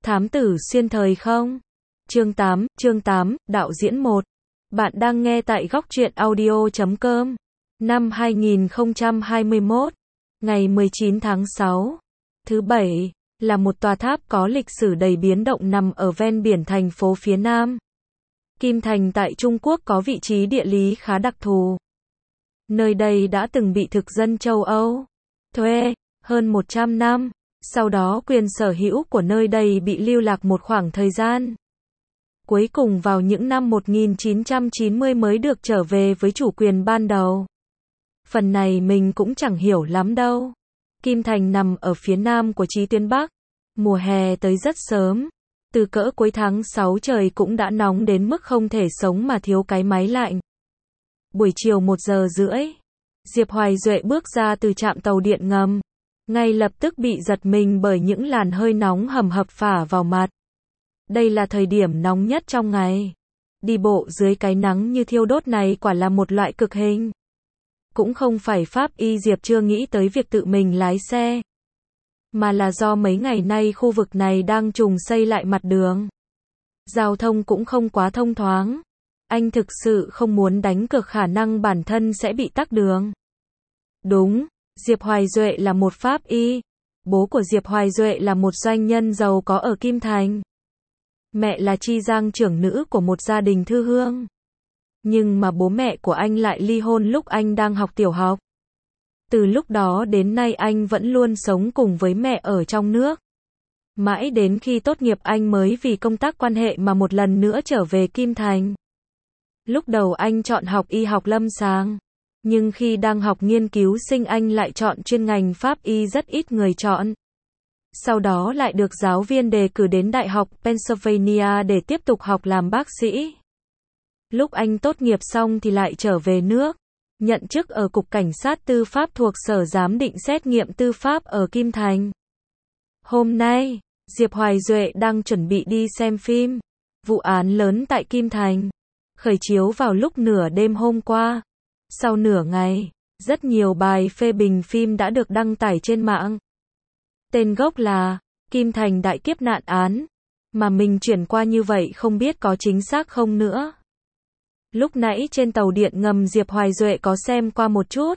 Thám tử xuyên thời không? Chương 8, đạo diễn 1. Bạn đang nghe tại góc truyện audio.com. Năm 2021, ngày 19 tháng 6, thứ Bảy, là một tòa tháp có lịch sử đầy biến động nằm ở ven biển thành phố phía Nam. Kim Thành tại Trung Quốc có vị trí địa lý khá đặc thù. Nơi đây đã từng bị thực dân châu Âu thuê hơn 100 năm. Sau đó quyền sở hữu của nơi đây bị lưu lạc một khoảng thời gian. Cuối cùng vào những năm 1990 mới được trở về với chủ quyền ban đầu. Phần này mình cũng chẳng hiểu lắm đâu. Kim Thành nằm ở phía nam của chí tuyến Bắc. Mùa hè tới rất sớm. Từ cỡ cuối tháng 6 trời cũng đã nóng đến mức không thể sống mà thiếu cái máy lạnh. Buổi chiều 1 giờ rưỡi, Diệp Hoài Duệ bước ra từ trạm tàu điện ngầm. Ngay lập tức bị giật mình bởi những làn hơi nóng hầm hập phả vào mặt. Đây là thời điểm nóng nhất trong ngày. Đi bộ dưới cái nắng như thiêu đốt này quả là một loại cực hình. Cũng không phải pháp y Diệp chưa nghĩ tới việc tự mình lái xe, mà là do mấy ngày nay khu vực này đang trùng xây lại mặt đường. Giao thông cũng không quá thông thoáng. Anh thực sự không muốn đánh cược khả năng bản thân sẽ bị tắc đường. Đúng, Diệp Hoài Duệ là một pháp y. Bố của Diệp Hoài Duệ là một doanh nhân giàu có ở Kim Thành. Mẹ là chi giang trưởng nữ của một gia đình thư hương. Nhưng mà bố mẹ của anh lại ly hôn lúc anh đang học tiểu học. Từ lúc đó đến nay anh vẫn luôn sống cùng với mẹ ở trong nước. Mãi đến khi tốt nghiệp anh mới vì công tác quan hệ mà một lần nữa trở về Kim Thành. Lúc đầu anh chọn học y học lâm sàng. Nhưng khi đang học nghiên cứu sinh anh lại chọn chuyên ngành pháp y rất ít người chọn. Sau đó lại được giáo viên đề cử đến Đại học Pennsylvania để tiếp tục học làm bác sĩ. Lúc anh tốt nghiệp xong thì lại trở về nước, nhận chức ở Cục Cảnh sát Tư pháp thuộc Sở Giám định Xét nghiệm Tư pháp ở Kim Thành. Hôm nay, Diệp Hoài Duệ đang chuẩn bị đi xem phim Vụ án lớn tại Kim Thành, khởi chiếu vào lúc nửa đêm hôm qua. Sau nửa ngày, rất nhiều bài phê bình phim đã được đăng tải trên mạng. Tên gốc là Kim Thành Đại Kiếp Nạn Án, mà mình chuyển qua như vậy không biết có chính xác không nữa. Lúc nãy trên tàu điện ngầm Diệp Hoài Duệ có xem qua một chút.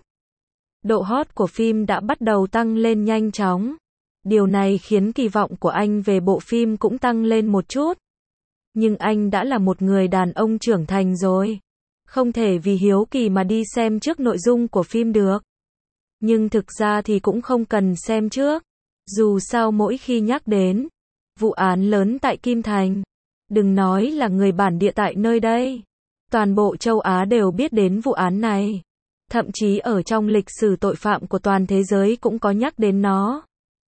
Độ hot của phim đã bắt đầu tăng lên nhanh chóng. Điều này khiến kỳ vọng của anh về bộ phim cũng tăng lên một chút. Nhưng anh đã là một người đàn ông trưởng thành rồi. Không thể vì hiếu kỳ mà đi xem trước nội dung của phim được. Nhưng thực ra thì cũng không cần xem trước. Dù sao mỗi khi nhắc đến vụ án lớn tại Kim Thành, đừng nói là người bản địa tại nơi đây, toàn bộ châu Á đều biết đến vụ án này. Thậm chí ở trong lịch sử tội phạm của toàn thế giới cũng có nhắc đến nó.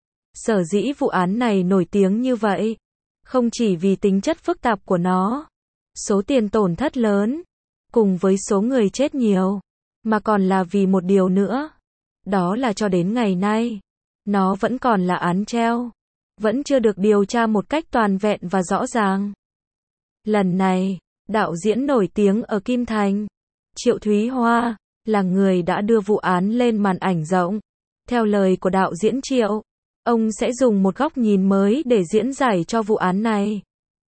Sở dĩ vụ án này nổi tiếng như vậy, không chỉ vì tính chất phức tạp của nó, số tiền tổn thất lớn, cùng với số người chết nhiều, mà còn là vì một điều nữa. Đó là cho đến ngày nay, nó vẫn còn là án treo, vẫn chưa được điều tra một cách toàn vẹn và rõ ràng. Lần này, đạo diễn nổi tiếng ở Kim Thành, Triệu Thúy Hoa, là người đã đưa vụ án lên màn ảnh rộng. Theo lời của đạo diễn Triệu, ông sẽ dùng một góc nhìn mới để diễn giải cho vụ án này.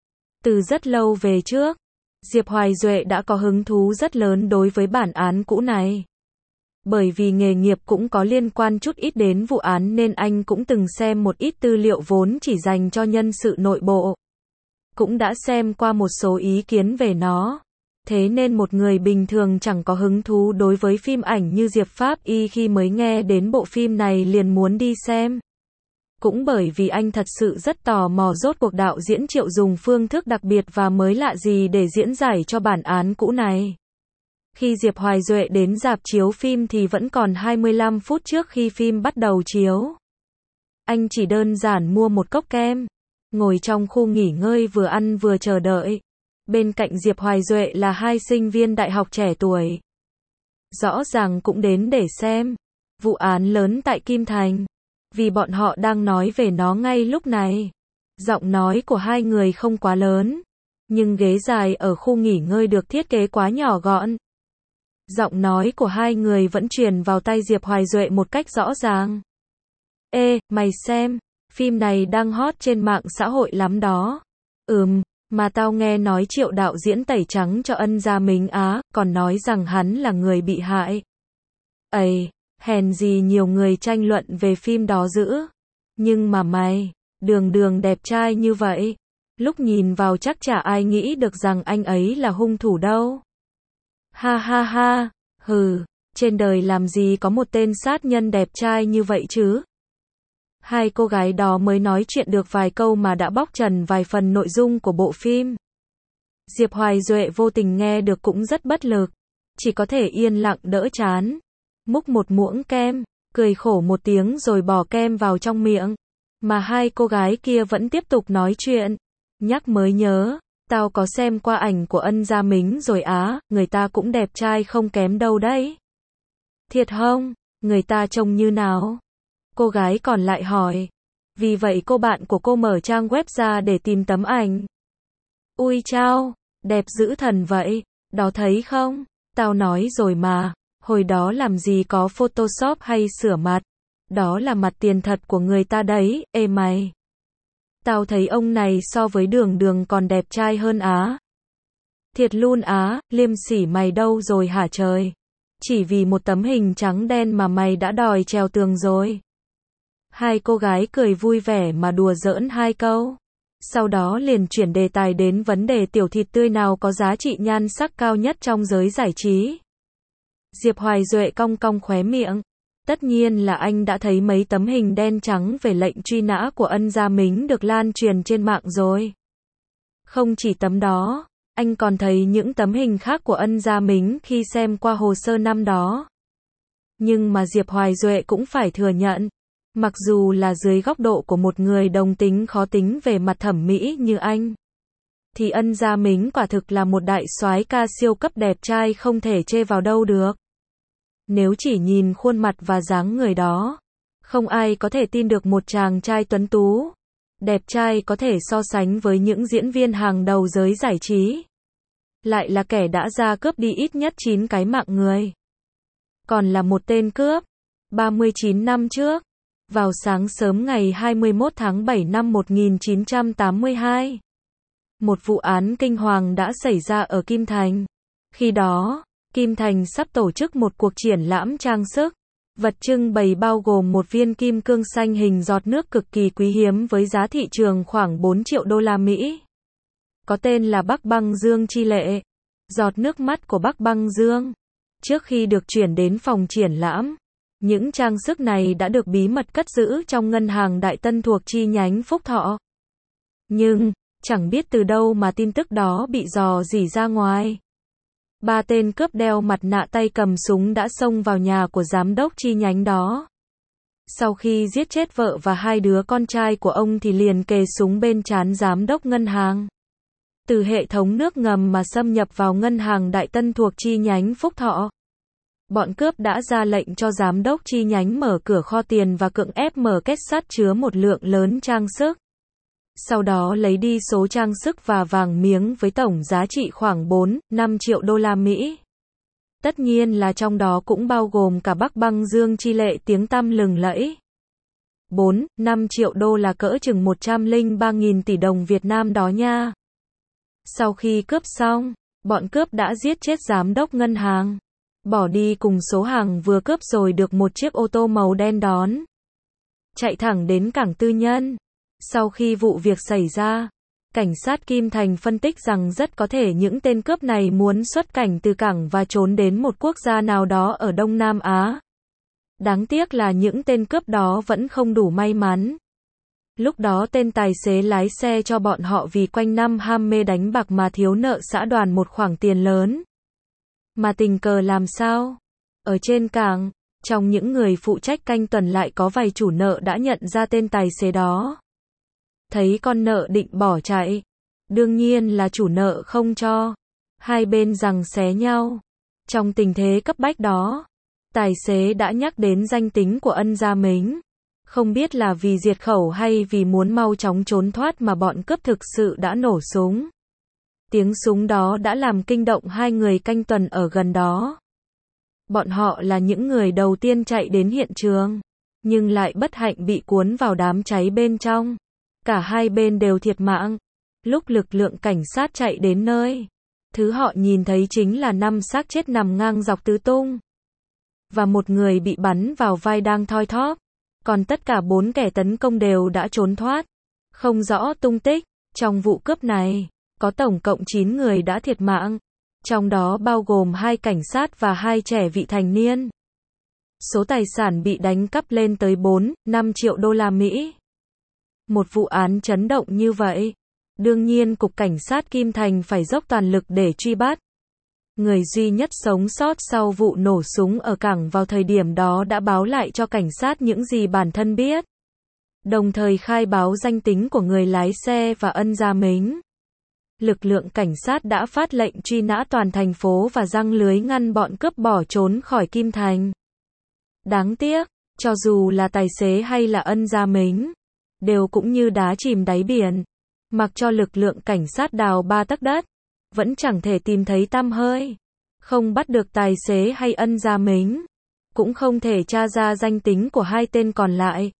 Từ rất lâu về trước, Diệp Hoài Duệ đã có hứng thú rất lớn đối với bản án cũ này. Bởi vì nghề nghiệp cũng có liên quan chút ít đến vụ án nên anh cũng từng xem một ít tư liệu vốn chỉ dành cho nhân sự nội bộ. Cũng đã xem qua một số ý kiến về nó. Thế nên một người bình thường chẳng có hứng thú đối với phim ảnh như Diệp Pháp Y khi mới nghe đến bộ phim này liền muốn đi xem. Cũng bởi vì anh thật sự rất tò mò rốt cuộc đạo diễn Triệu dùng phương thức đặc biệt và mới lạ gì để diễn giải cho bản án cũ này. Khi Diệp Hoài Duệ đến rạp chiếu phim thì vẫn còn 25 phút trước khi phim bắt đầu chiếu. Anh chỉ đơn giản mua một cốc kem, ngồi trong khu nghỉ ngơi vừa ăn vừa chờ đợi. Bên cạnh Diệp Hoài Duệ là hai sinh viên đại học trẻ tuổi. Rõ ràng cũng đến để xem vụ án lớn tại Kim Thành, vì bọn họ đang nói về nó ngay lúc này. Giọng nói của hai người không quá lớn, nhưng ghế dài ở khu nghỉ ngơi được thiết kế quá nhỏ gọn. Giọng nói của hai người vẫn truyền vào tai Diệp Hoài Duệ một cách rõ ràng. Ê, mày xem, Phim này đang hot trên mạng xã hội lắm đó. Mà tao nghe nói Triệu đạo diễn tẩy trắng cho Ân Gia Mính á, còn nói rằng hắn là người bị hại. Ây, hèn gì nhiều người tranh luận về phim đó dữ. Nhưng mà mày, Đường đẹp trai như vậy, lúc nhìn vào chắc chả ai nghĩ được rằng anh ấy là hung thủ đâu. Ha ha ha, trên đời làm gì có một tên sát nhân đẹp trai như vậy chứ. Hai cô gái đó mới nói chuyện được vài câu mà đã bóc trần vài phần nội dung của bộ phim. Diệp Hoài Duệ vô tình nghe được cũng rất bất lực, chỉ có thể yên lặng đỡ chán, múc một muỗng kem, cười khổ một tiếng rồi bỏ kem vào trong miệng. Mà hai cô gái kia vẫn tiếp tục nói chuyện. Nhắc mới nhớ, tao có xem qua ảnh của Ân Gia Mính rồi á, người ta cũng đẹp trai không kém đâu đấy. Thiệt không? Người ta trông như nào? Cô gái còn lại hỏi. Vì vậy cô bạn của cô mở trang web ra để tìm tấm ảnh. Ui chao, đẹp dữ thần vậy, đó thấy không? Tao nói rồi mà, hồi đó làm gì có Photoshop hay sửa mặt. Đó là mặt tiền thật của người ta đấy, ê mày. Tao thấy ông này so với Đường còn đẹp trai hơn á. Thiệt luôn á, liêm sỉ mày đâu rồi hả trời? Chỉ vì một tấm hình trắng đen mà mày đã đòi trèo tường rồi. Hai cô gái cười vui vẻ mà đùa giỡn hai câu. Sau đó liền chuyển đề tài đến vấn đề tiểu thịt tươi nào có giá trị nhan sắc cao nhất trong giới giải trí. Diệp Hoài Duệ cong cong khóe miệng. Tất nhiên là anh đã thấy mấy tấm hình đen trắng về lệnh truy nã của Ân Gia Mính được lan truyền trên mạng rồi. Không chỉ tấm đó, anh còn thấy những tấm hình khác của Ân Gia Mính khi xem qua hồ sơ năm đó. Nhưng mà Diệp Hoài Duệ cũng phải thừa nhận, mặc dù là dưới góc độ của một người đồng tính khó tính về mặt thẩm mỹ như anh, thì Ân Gia Mính quả thực là một đại soái ca siêu cấp đẹp trai không thể chê vào đâu được. Nếu chỉ nhìn khuôn mặt và dáng người đó, không ai có thể tin được một chàng trai tuấn tú, đẹp trai có thể so sánh với những diễn viên hàng đầu giới giải trí. Lại là kẻ đã ra cướp đi ít nhất 9 cái mạng người. Còn là một tên cướp. 39 năm trước, vào sáng sớm ngày 21 tháng 7 năm 1982, một vụ án kinh hoàng đã xảy ra ở Kim Thành. Khi đó, Kim Thành sắp tổ chức một cuộc triển lãm trang sức. Vật trưng bày bao gồm một viên kim cương xanh hình giọt nước cực kỳ quý hiếm với giá thị trường khoảng 4 triệu đô la Mỹ. Có tên là Bắc Băng Dương Chi Lệ, giọt nước mắt của Bắc Băng Dương. Trước khi được chuyển đến phòng triển lãm, những trang sức này đã được bí mật cất giữ trong ngân hàng Đại Tân thuộc chi nhánh Phúc Thọ. Nhưng, chẳng biết từ đâu mà tin tức đó bị rò rỉ ra ngoài. 3 tên cướp đeo mặt nạ tay cầm súng đã xông vào nhà của giám đốc chi nhánh đó. Sau khi giết chết vợ và 2 đứa con trai của ông thì liền kề súng bên trán giám đốc ngân hàng. Từ hệ thống nước ngầm mà xâm nhập vào ngân hàng Đại Tân thuộc chi nhánh Phúc Thọ. Bọn cướp đã ra lệnh cho giám đốc chi nhánh mở cửa kho tiền và cưỡng ép mở két sắt chứa một lượng lớn trang sức. Sau đó lấy đi số trang sức và vàng miếng với tổng giá trị khoảng 4-5 triệu đô la Mỹ. Tất nhiên là trong đó cũng bao gồm cả Bắc Băng Dương Chi Lệ tiếng tăm lừng lẫy. 4-5 triệu đô là cỡ chừng 103.000 tỷ đồng Việt Nam đó nha. Sau khi cướp xong, bọn cướp đã giết chết giám đốc ngân hàng. Bỏ đi cùng số hàng vừa cướp rồi được một chiếc ô tô màu đen đón. Chạy thẳng đến cảng tư nhân. Sau khi vụ việc xảy ra, cảnh sát Kim Thành phân tích rằng rất có thể những tên cướp này muốn xuất cảnh từ cảng và trốn đến một quốc gia nào đó ở Đông Nam Á. Đáng tiếc là những tên cướp đó vẫn không đủ may mắn. Lúc đó tên tài xế lái xe cho bọn họ vì quanh năm ham mê đánh bạc mà thiếu nợ xã đoàn một khoản tiền lớn. Mà tình cờ làm sao? Ở trên cảng, trong những người phụ trách canh tuần lại có vài chủ nợ đã nhận ra tên tài xế đó. Thấy con nợ định bỏ chạy. Đương nhiên là chủ nợ không cho. Hai bên giằng xé nhau. Trong tình thế cấp bách đó, tài xế đã nhắc đến danh tính của Ân Gia Mính. Không biết là vì diệt khẩu hay vì muốn mau chóng trốn thoát mà bọn cướp thực sự đã nổ súng. Tiếng súng đó đã làm kinh động 2 người canh tuần ở gần đó. Bọn họ là những người đầu tiên chạy đến hiện trường. nhưng lại bất hạnh bị cuốn vào đám cháy bên trong. Cả hai bên đều thiệt mạng. Lúc lực lượng cảnh sát chạy đến nơi, thứ họ nhìn thấy chính là 5 xác chết nằm ngang dọc tứ tung. Và một người bị bắn vào vai đang thoi thóp. Còn tất cả 4 kẻ tấn công đều đã trốn thoát. Không rõ tung tích. Trong vụ cướp này, có tổng cộng 9 người đã thiệt mạng. Trong đó bao gồm 2 cảnh sát và 2 trẻ vị thành niên. Số tài sản bị đánh cắp lên tới 4-5 triệu đô la Mỹ. Một vụ án chấn động như vậy. Đương nhiên Cục Cảnh sát Kim Thành phải dốc toàn lực để truy bắt. Người duy nhất sống sót sau vụ nổ súng ở cảng vào thời điểm đó đã báo lại cho cảnh sát những gì bản thân biết. Đồng thời khai báo danh tính của người lái xe và Ân Gia Mính. Lực lượng cảnh sát đã phát lệnh truy nã toàn thành phố và giăng lưới ngăn bọn cướp bỏ trốn khỏi Kim Thành. Đáng tiếc, cho dù là tài xế hay là Ân Gia Mính, đều cũng như đá chìm đáy biển. Mặc cho lực lượng cảnh sát đào 3 tấc đất, vẫn chẳng thể tìm thấy tăm hơi. Không bắt được tài xế hay Ân Gia Mính, cũng không thể tra ra danh tính của 2 tên còn lại.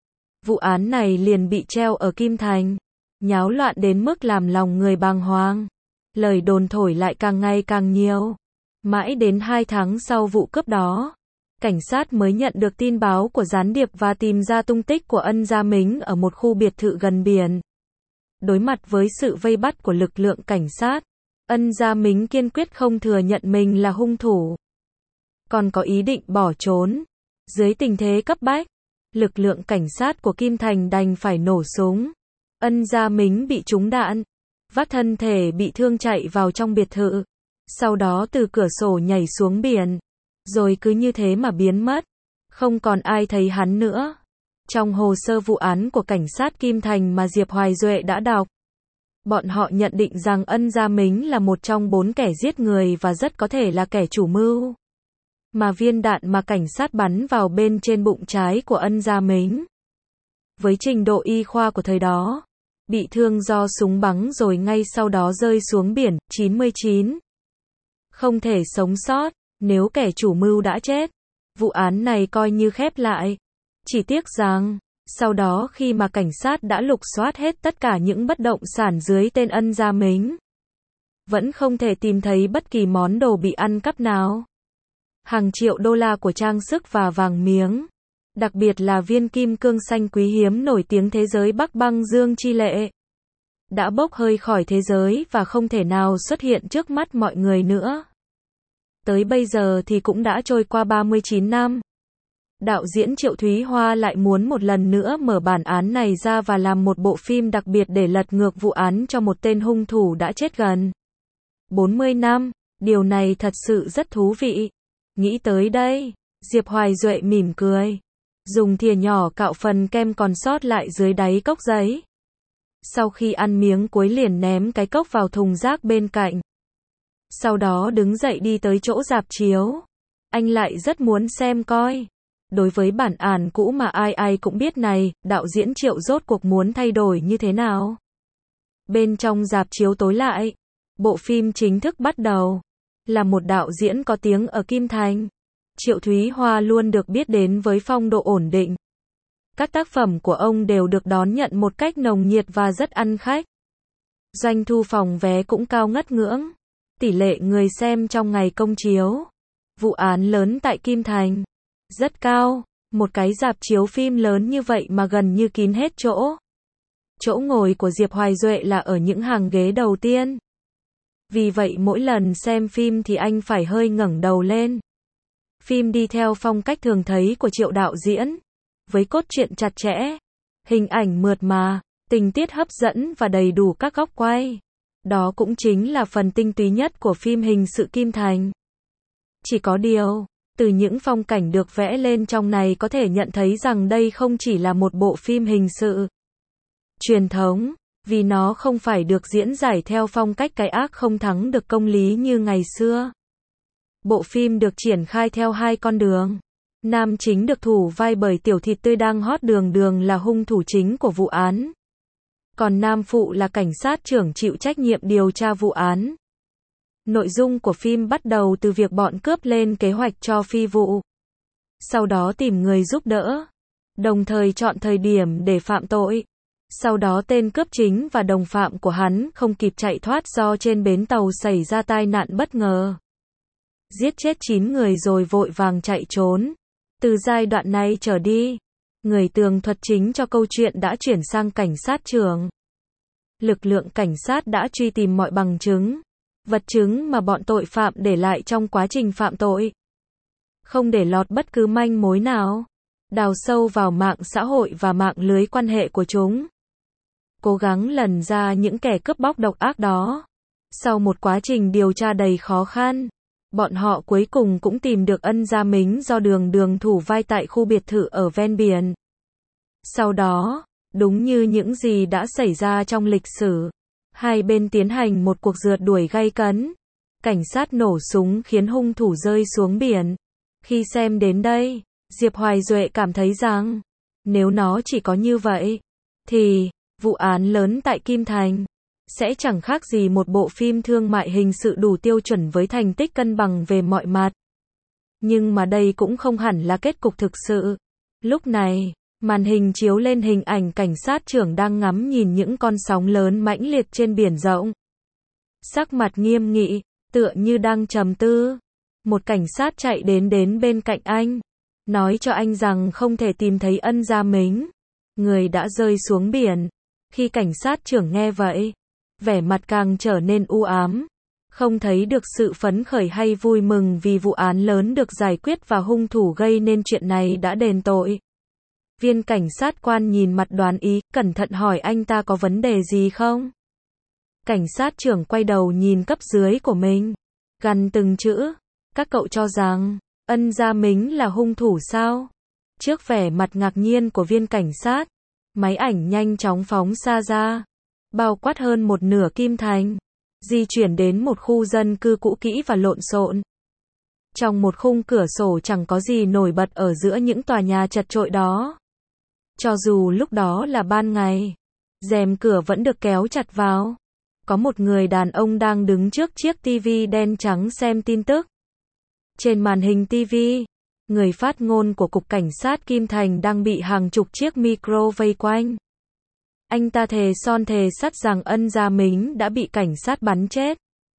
Vụ án này liền bị treo ở Kim Thành, nháo loạn đến mức làm lòng người bàng hoàng. Lời đồn thổi lại càng ngày càng nhiều. Mãi đến 2 tháng sau vụ cướp đó, cảnh sát mới nhận được tin báo của gián điệp và tìm ra tung tích của Ân Gia Mính ở một khu biệt thự gần biển. Đối mặt với sự vây bắt của lực lượng cảnh sát, Ân Gia Mính kiên quyết không thừa nhận mình là hung thủ, còn có ý định bỏ trốn. Dưới tình thế cấp bách, lực lượng cảnh sát của Kim Thành đành phải nổ súng. Ân Gia Mính bị trúng đạn, vắt thân thể bị thương chạy vào trong biệt thự, sau đó từ cửa sổ nhảy xuống biển, rồi cứ như thế mà biến mất. Không còn ai thấy hắn nữa. Trong hồ sơ vụ án của cảnh sát Kim Thành mà Diệp Hoài Duệ đã đọc, bọn họ nhận định rằng Ân Gia Mính là một trong 4 kẻ giết người và rất có thể là kẻ chủ mưu. Mà viên đạn mà cảnh sát bắn vào bên trên bụng trái của Ân Gia Mính, với trình độ y khoa của thời đó, bị thương do súng bắn rồi ngay sau đó rơi xuống biển. 99. Không thể sống sót. Nếu kẻ chủ mưu đã chết, vụ án này coi như khép lại. Chỉ tiếc rằng, sau đó khi mà cảnh sát đã lục soát hết tất cả những bất động sản dưới tên Ân Gia Mính, vẫn không thể tìm thấy bất kỳ món đồ bị ăn cắp nào. Hàng triệu đô la của trang sức và vàng miếng, đặc biệt là viên kim cương xanh quý hiếm nổi tiếng thế giới Bắc Băng Dương chi lệ, đã bốc hơi khỏi thế giới và không thể nào xuất hiện trước mắt mọi người nữa. Tới bây giờ thì cũng đã trôi qua 39 năm. Đạo diễn Triệu Thúy Hoa lại muốn một lần nữa mở bản án này ra và làm một bộ phim đặc biệt để lật ngược vụ án cho một tên hung thủ đã chết gần 40 năm. Điều này thật sự rất thú vị. Nghĩ tới đây, Diệp Hoài Duệ mỉm cười, dùng thìa nhỏ cạo phần kem còn sót lại dưới đáy cốc giấy. Sau khi ăn miếng cuối liền ném cái cốc vào thùng rác bên cạnh. Sau đó đứng dậy đi tới chỗ rạp chiếu. Anh lại rất muốn xem coi. Đối với bản án cũ mà ai ai cũng biết này, đạo diễn Triệu rốt cuộc muốn thay đổi như thế nào? Bên trong rạp chiếu tối lại, bộ phim chính thức bắt đầu. Là một đạo diễn có tiếng ở Kim Thành, Triệu Thúy Hoa luôn được biết đến với phong độ ổn định. Các tác phẩm của ông đều được đón nhận một cách nồng nhiệt và rất ăn khách. Doanh thu phòng vé cũng cao ngất ngưỡng. Tỷ lệ người xem trong ngày công chiếu vụ án lớn tại Kim Thành rất cao. Một cái rạp chiếu phim lớn như vậy mà gần như kín hết chỗ. Chỗ ngồi của Diệp Hoài Duệ là ở những hàng ghế đầu tiên. Vì vậy mỗi lần xem phim thì anh phải hơi ngẩng đầu lên. Phim đi theo phong cách thường thấy của Triệu đạo diễn, với cốt truyện chặt chẽ, hình ảnh mượt mà, tình tiết hấp dẫn và đầy đủ các góc quay. Đó cũng chính là phần tinh túy nhất của phim hình sự Kim Thành. Chỉ có điều, từ những phong cảnh được vẽ lên trong này có thể nhận thấy rằng đây không chỉ là một bộ phim hình sự truyền thống, vì nó không phải được diễn giải theo phong cách cái ác không thắng được công lý như ngày xưa. Bộ phim được triển khai theo 2 con đường. Nam chính được thủ vai bởi tiểu thịt tươi đang hot đường đường là hung thủ chính của vụ án. Còn nam phụ là cảnh sát trưởng chịu trách nhiệm điều tra vụ án. Nội dung của phim bắt đầu từ việc bọn cướp lên kế hoạch cho phi vụ. Sau đó tìm người giúp đỡ. đồng thời chọn thời điểm để phạm tội. Sau đó tên cướp chính và đồng phạm của hắn không kịp chạy thoát do trên bến tàu xảy ra tai nạn bất ngờ. Giết chết 9 người rồi vội vàng chạy trốn. Từ giai đoạn này trở đi, người tường thuật chính cho câu chuyện đã chuyển sang cảnh sát trưởng. Lực lượng cảnh sát đã truy tìm mọi bằng chứng, vật chứng mà bọn tội phạm để lại trong quá trình phạm tội. Không để lọt bất cứ manh mối nào. Đào sâu vào mạng xã hội và mạng lưới quan hệ của chúng. Cố gắng lần ra những kẻ cướp bóc độc ác đó. Sau một quá trình điều tra đầy khó khăn, bọn họ cuối cùng cũng tìm được Ân Gia Mính do Đường thủ vai tại khu biệt thự ở ven biển. Sau đó, đúng như những gì đã xảy ra trong lịch sử, hai bên tiến hành một cuộc rượt đuổi gay cấn. Cảnh sát nổ súng khiến hung thủ rơi xuống biển. Khi xem đến đây, Diệp Hoài Duệ cảm thấy rằng, nếu nó chỉ có như vậy, thì, vụ án lớn tại Kim Thành, sẽ chẳng khác gì một bộ phim thương mại hình sự đủ tiêu chuẩn với thành tích cân bằng về mọi mặt. Nhưng mà đây cũng không hẳn là kết cục thực sự. Lúc này, màn hình chiếu lên hình ảnh cảnh sát trưởng đang ngắm nhìn những con sóng lớn mãnh liệt trên biển rộng. Sắc mặt nghiêm nghị, tựa như đang trầm tư. Một cảnh sát chạy đến bên cạnh anh, nói cho anh rằng không thể tìm thấy Ân Gia Mính, người đã rơi xuống biển. Khi cảnh sát trưởng nghe vậy, vẻ mặt càng trở nên u ám, không thấy được sự phấn khởi hay vui mừng vì vụ án lớn được giải quyết và hung thủ gây nên chuyện này đã đền tội. Viên cảnh sát quan nhìn mặt đoán ý, cẩn thận hỏi anh ta có vấn đề gì không? Cảnh sát trưởng quay đầu nhìn cấp dưới của mình, gằn từng chữ, các cậu cho rằng Ân Gia Mính là hung thủ sao? Trước vẻ mặt ngạc nhiên của viên cảnh sát, máy ảnh nhanh chóng phóng xa ra, bao quát hơn một nửa Kim Thành, di chuyển đến một khu dân cư cũ kỹ và lộn xộn. Trong một khung cửa sổ chẳng có gì nổi bật ở giữa những tòa nhà chật chội đó. Cho dù lúc đó là ban ngày, rèm cửa vẫn được kéo chặt vào. Có một người đàn ông đang đứng trước chiếc tivi đen trắng xem tin tức. Trên màn hình tivi, người phát ngôn của Cục Cảnh sát Kim Thành đang bị hàng chục chiếc micro vây quanh. Anh ta thề son thề sắt rằng Ân Gia Mính đã bị cảnh sát bắn chết.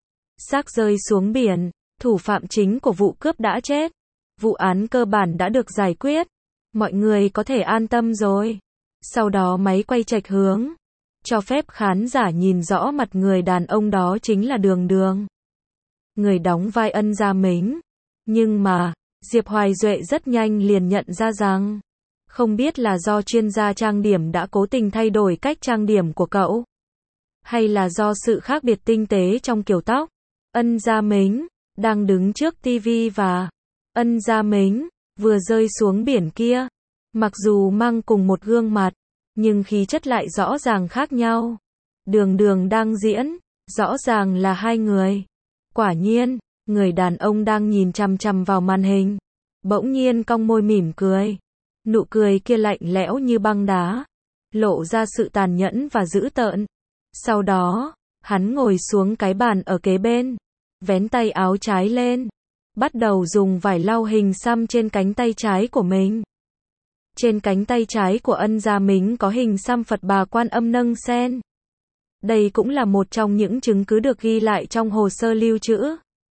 Xác rơi xuống biển, thủ phạm chính của vụ cướp đã chết. Vụ án cơ bản đã được giải quyết. Mọi người có thể an tâm rồi. Sau đó máy quay chệch hướng, cho phép khán giả nhìn rõ mặt người đàn ông đó chính là Đường. Người đóng vai Ân Gia Mính. Nhưng mà, Diệp Hoài Duệ rất nhanh liền nhận ra rằng, không biết là do chuyên gia trang điểm đã cố tình thay đổi cách trang điểm của cậu, hay là do sự khác biệt tinh tế trong kiểu tóc. Ân Gia Mính đang đứng trước tivi và Ân Gia Mính vừa rơi xuống biển kia, mặc dù mang cùng một gương mặt, nhưng khí chất lại rõ ràng khác nhau. Đường đang diễn, rõ ràng là hai người. Quả nhiên, người đàn ông đang nhìn chằm chằm vào màn hình, bỗng nhiên cong môi mỉm cười. Nụ cười kia lạnh lẽo như băng đá, lộ ra sự tàn nhẫn và dữ tợn. Sau đó, hắn ngồi xuống cái bàn ở kế bên, vén tay áo trái lên, bắt đầu dùng vải lau hình xăm trên cánh tay trái của mình. Trên cánh tay trái của Ân Gia Mính có hình xăm Phật Bà Quan Âm nâng sen. Đây cũng là một trong những chứng cứ được ghi lại trong hồ sơ lưu trữ.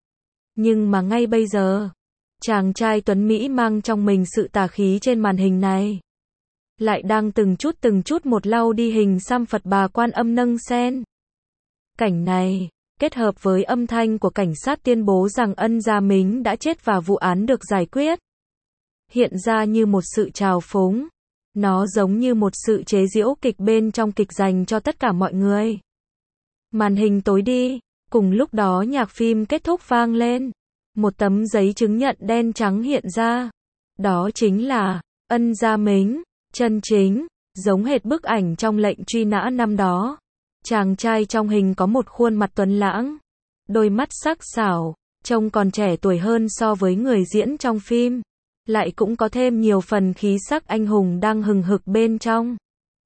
Nhưng mà ngay bây giờ, chàng trai tuấn Mỹ mang trong mình sự tà khí trên màn hình này, lại đang từng chút một lau đi hình xăm Phật Bà Quan Âm nâng sen. Cảnh này, kết hợp với âm thanh của cảnh sát tuyên bố rằng Ân Gia Mính đã chết và vụ án được giải quyết, hiện ra như một sự trào phúng. Nó giống như một sự chế giễu kịch bên trong kịch dành cho tất cả mọi người. Màn hình tối đi, cùng lúc đó nhạc phim kết thúc vang lên. Một tấm giấy chứng nhận đen trắng hiện ra. Đó chính là Ân Gia Mính, chân chính, giống hệt bức ảnh trong lệnh truy nã năm đó. Chàng trai trong hình có một khuôn mặt tuấn lãng, đôi mắt sắc sảo, trông còn trẻ tuổi hơn so với người diễn trong phim. Lại cũng có thêm nhiều phần khí sắc anh hùng đang hừng hực bên trong.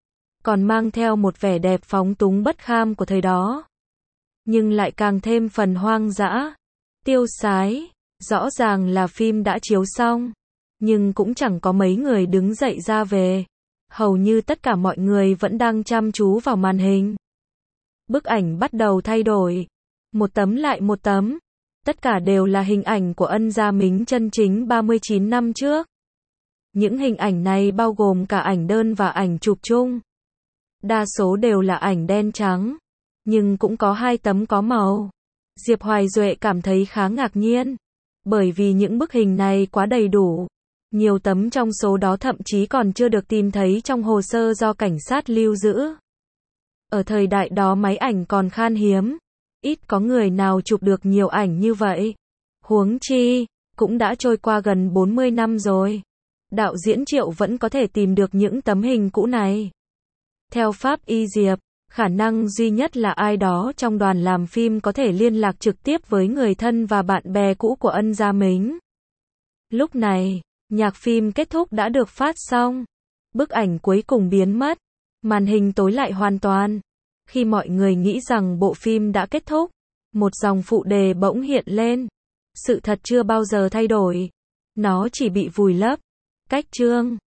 Còn mang theo một vẻ đẹp phóng túng bất kham của thời đó. Nhưng lại càng thêm phần hoang dã, tiêu sái. Rõ ràng là phim đã chiếu xong, nhưng cũng chẳng có mấy người đứng dậy ra về. Hầu như tất cả mọi người vẫn đang chăm chú vào màn hình. Bức ảnh bắt đầu thay đổi. Một tấm lại một tấm. Tất cả đều là hình ảnh của Ân Gia Mính chân chính 39 năm trước. Những hình ảnh này bao gồm cả ảnh đơn và ảnh chụp chung. Đa số đều là ảnh đen trắng, nhưng cũng có 2 tấm có màu. Diệp Hoài Duệ cảm thấy khá ngạc nhiên, bởi vì những bức hình này quá đầy đủ. Nhiều tấm trong số đó thậm chí còn chưa được tìm thấy trong hồ sơ do cảnh sát lưu giữ. Ở thời đại đó máy ảnh còn khan hiếm, ít có người nào chụp được nhiều ảnh như vậy. Huống chi, cũng đã trôi qua gần 40 năm rồi. Đạo diễn Triệu vẫn có thể tìm được những tấm hình cũ này. Theo Pháp Y Diệp, khả năng duy nhất là ai đó trong đoàn làm phim có thể liên lạc trực tiếp với người thân và bạn bè cũ của Ân Gia Mính. Lúc này, nhạc phim kết thúc đã được phát xong. Bức ảnh cuối cùng biến mất. Màn hình tối lại hoàn toàn. Khi mọi người nghĩ rằng bộ phim đã kết thúc, một dòng phụ đề bỗng hiện lên. Sự thật chưa bao giờ thay đổi. Nó chỉ bị vùi lấp. Cách chương